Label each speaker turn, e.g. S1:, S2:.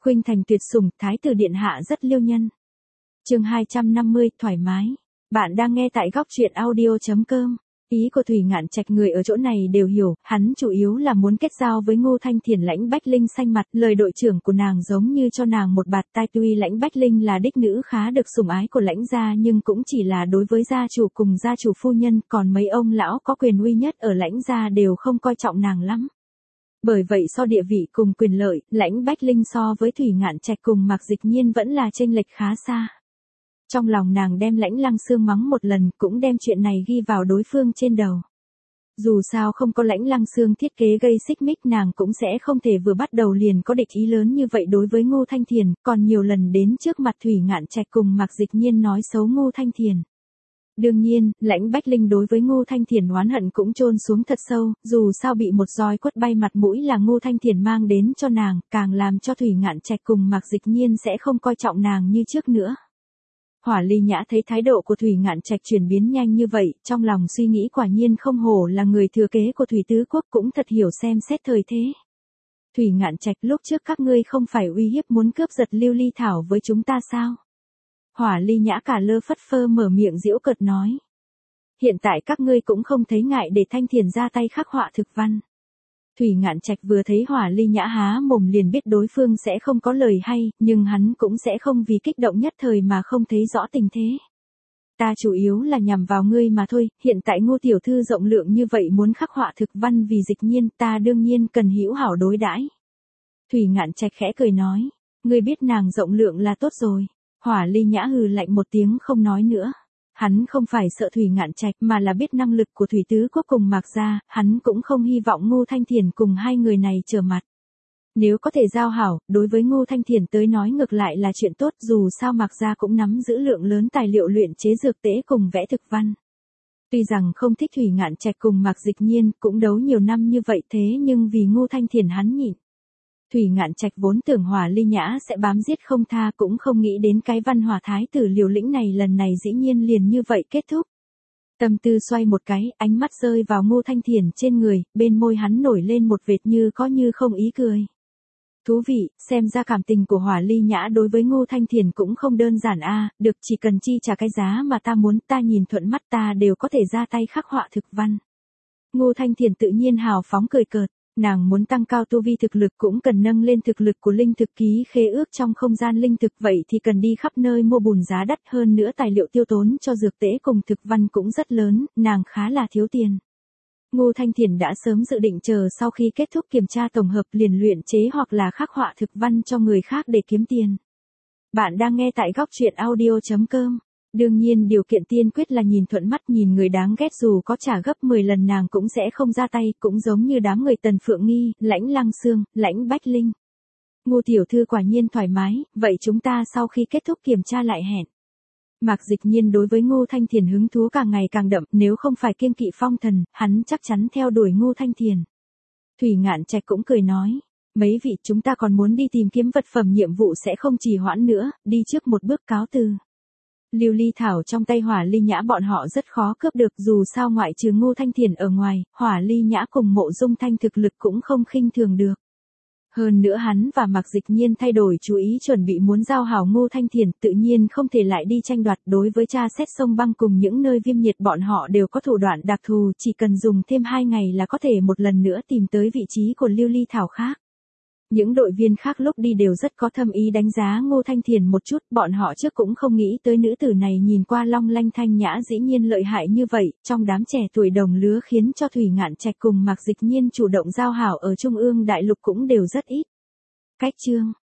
S1: Khuynh thành tuyệt sủng, thái tử điện hạ rất liêu nhân. Chương 250, thoải mái. Bạn đang nghe tại góc truyện audio.com. Ý của Thủy Ngạn Trạch người ở chỗ này đều hiểu, hắn chủ yếu là muốn kết giao với Ngô Thanh Thiền. Lãnh Bách Linh xanh mặt, lời đội trưởng của nàng giống như cho nàng một bạt tai. Tuy Lãnh Bách Linh là đích nữ khá được sủng ái của Lãnh gia nhưng cũng chỉ là đối với gia chủ cùng gia chủ phu nhân, còn mấy ông lão có quyền uy nhất ở Lãnh gia đều không coi trọng nàng lắm. Bởi vậy so địa vị cùng quyền lợi, Lãnh Bách Linh so với Thủy Ngạn Trạch cùng Mạc Dịch Nhiên vẫn là chênh lệch khá xa. Trong lòng nàng đem Lãnh Lăng Xương mắng một lần, cũng đem chuyện này ghi vào đối phương trên đầu. Dù sao không có Lãnh Lăng Xương thiết kế gây xích mích, nàng cũng sẽ không thể vừa bắt đầu liền có địch ý lớn như vậy đối với Ngô Thanh Thiền, còn nhiều lần đến trước mặt Thủy Ngạn Trạch cùng Mạc Dịch Nhiên nói xấu Ngô Thanh Thiền. Đương nhiên, Lãnh Bách Linh đối với Ngô Thanh Thiền oán hận cũng chôn xuống thật sâu, dù sao bị một roi quất bay mặt mũi là Ngô Thanh Thiền mang đến cho nàng, càng làm cho Thủy Ngạn Trạch cùng Mạc Dịch Nhiên sẽ không coi trọng nàng như trước nữa. Hỏa Ly Nhã thấy thái độ của Thủy Ngạn Trạch chuyển biến nhanh như vậy, trong lòng suy nghĩ quả nhiên không hổ là người thừa kế của Thủy Tứ Quốc, cũng thật hiểu xem xét thời thế. Thủy Ngạn Trạch, lúc trước các ngươi không phải uy hiếp muốn cướp giật Lưu Ly Thảo với chúng ta sao? Hỏa Ly Nhã cả lơ phất phơ mở miệng giễu cợt nói. Hiện tại các ngươi cũng không thấy ngại để Thanh Thiền ra tay khắc họa thực văn. Thủy Ngạn Trạch vừa thấy Hỏa Ly Nhã há mồm liền biết đối phương sẽ không có lời hay, nhưng hắn cũng sẽ không vì kích động nhất thời mà không thấy rõ tình thế. Ta chủ yếu là nhằm vào ngươi mà thôi, hiện tại Ngô tiểu thư rộng lượng như vậy muốn khắc họa thực văn vì Dịch Nhiên, ta đương nhiên cần hữu hảo đối đãi. Thủy Ngạn Trạch khẽ cười nói, ngươi biết nàng rộng lượng là tốt rồi. Hỏa Ly Nhã hừ lạnh một tiếng không nói nữa. Hắn không phải sợ Thủy Ngạn Trạch mà là biết năng lực của Thủy Tứ Quốc cùng Mạc gia, hắn cũng không hy vọng Ngô Thanh Thiền cùng hai người này trở mặt. Nếu có thể giao hảo, đối với Ngô Thanh Thiền tới nói ngược lại là chuyện tốt, dù sao Mạc gia cũng nắm giữ lượng lớn tài liệu luyện chế dược tễ cùng vẽ thực văn. Tuy rằng không thích Thủy Ngạn Trạch cùng Mạc Dịch Nhiên, cũng đấu nhiều năm như vậy thế nhưng vì Ngô Thanh Thiền hắn nhịn. Thủy Ngạn Trạch vốn tưởng Hỏa Ly Nhã sẽ bám giết không tha, cũng không nghĩ đến cái văn hỏa thái tử liều lĩnh này lần này dĩ nhiên liền như vậy kết thúc. Tâm tư xoay một cái, ánh mắt rơi vào Ngô Thanh Thiền trên người, bên môi hắn nổi lên một vệt như có như không ý cười. Thú vị, xem ra cảm tình của Hỏa Ly Nhã đối với Ngô Thanh Thiền cũng không đơn giản a, được, chỉ cần chi trả cái giá mà ta muốn, ta nhìn thuận mắt ta đều có thể ra tay khắc họa thực văn. Ngô Thanh Thiền tự nhiên hào phóng cười cợt. Nàng muốn tăng cao tu vi thực lực cũng cần nâng lên thực lực của linh thực, ký khế ước trong không gian linh thực, vậy thì cần đi khắp nơi mua bùn giá đắt, hơn nữa tài liệu tiêu tốn cho dược tễ cùng thực văn cũng rất lớn, nàng khá là thiếu tiền. Ngô Thanh Thiền đã sớm dự định chờ sau khi kết thúc kiểm tra tổng hợp liền luyện chế hoặc là khắc họa thực văn cho người khác để kiếm tiền. Bạn đang nghe tại góc truyện audio.com. Đương nhiên điều kiện tiên quyết là nhìn thuận mắt, nhìn người đáng ghét dù có trả gấp 10 lần nàng cũng sẽ không ra tay, cũng giống như đám người Tần Phượng Nghi, Lãnh Lăng Xương, Lãnh Bách Linh. Ngô tiểu thư quả nhiên thoải mái, vậy chúng ta sau khi kết thúc kiểm tra lại hẹn. Mạc Dịch Nhiên đối với Ngô Thanh Thiền hứng thú càng ngày càng đậm, nếu không phải kiêng kỵ phong thần, hắn chắc chắn theo đuổi Ngô Thanh Thiền. Thủy Ngạn Trạch cũng cười nói, mấy vị chúng ta còn muốn đi tìm kiếm vật phẩm, nhiệm vụ sẽ không trì hoãn nữa, đi trước một bước cáo từ. Lưu Ly Thảo trong tay Hỏa Ly Nhã bọn họ rất khó cướp được, dù sao ngoại trừ Ngô Thanh Thiền ở ngoài, Hỏa Ly Nhã cùng Mộ Dung Thanh thực lực cũng không khinh thường được. Hơn nữa hắn và Mạc Dịch Nhiên thay đổi chú ý chuẩn bị muốn giao hảo Ngô Thanh Thiền, tự nhiên không thể lại đi tranh đoạt. Đối với tra xét sông băng cùng những nơi viêm nhiệt bọn họ đều có thủ đoạn đặc thù, chỉ cần dùng thêm 2 ngày là có thể một lần nữa tìm tới vị trí của Lưu Ly Thảo khác. Những đội viên khác lúc đi đều rất có thâm ý đánh giá Ngô Thanh Thiền một chút, bọn họ trước cũng không nghĩ tới nữ tử này nhìn qua long lanh thanh nhã dĩ nhiên lợi hại như vậy, trong đám trẻ tuổi đồng lứa khiến cho Thủy Ngạn Trạch cùng Mạc Dịch Nhiên chủ động giao hảo ở Trung ương Đại Lục cũng đều rất ít. Cách chương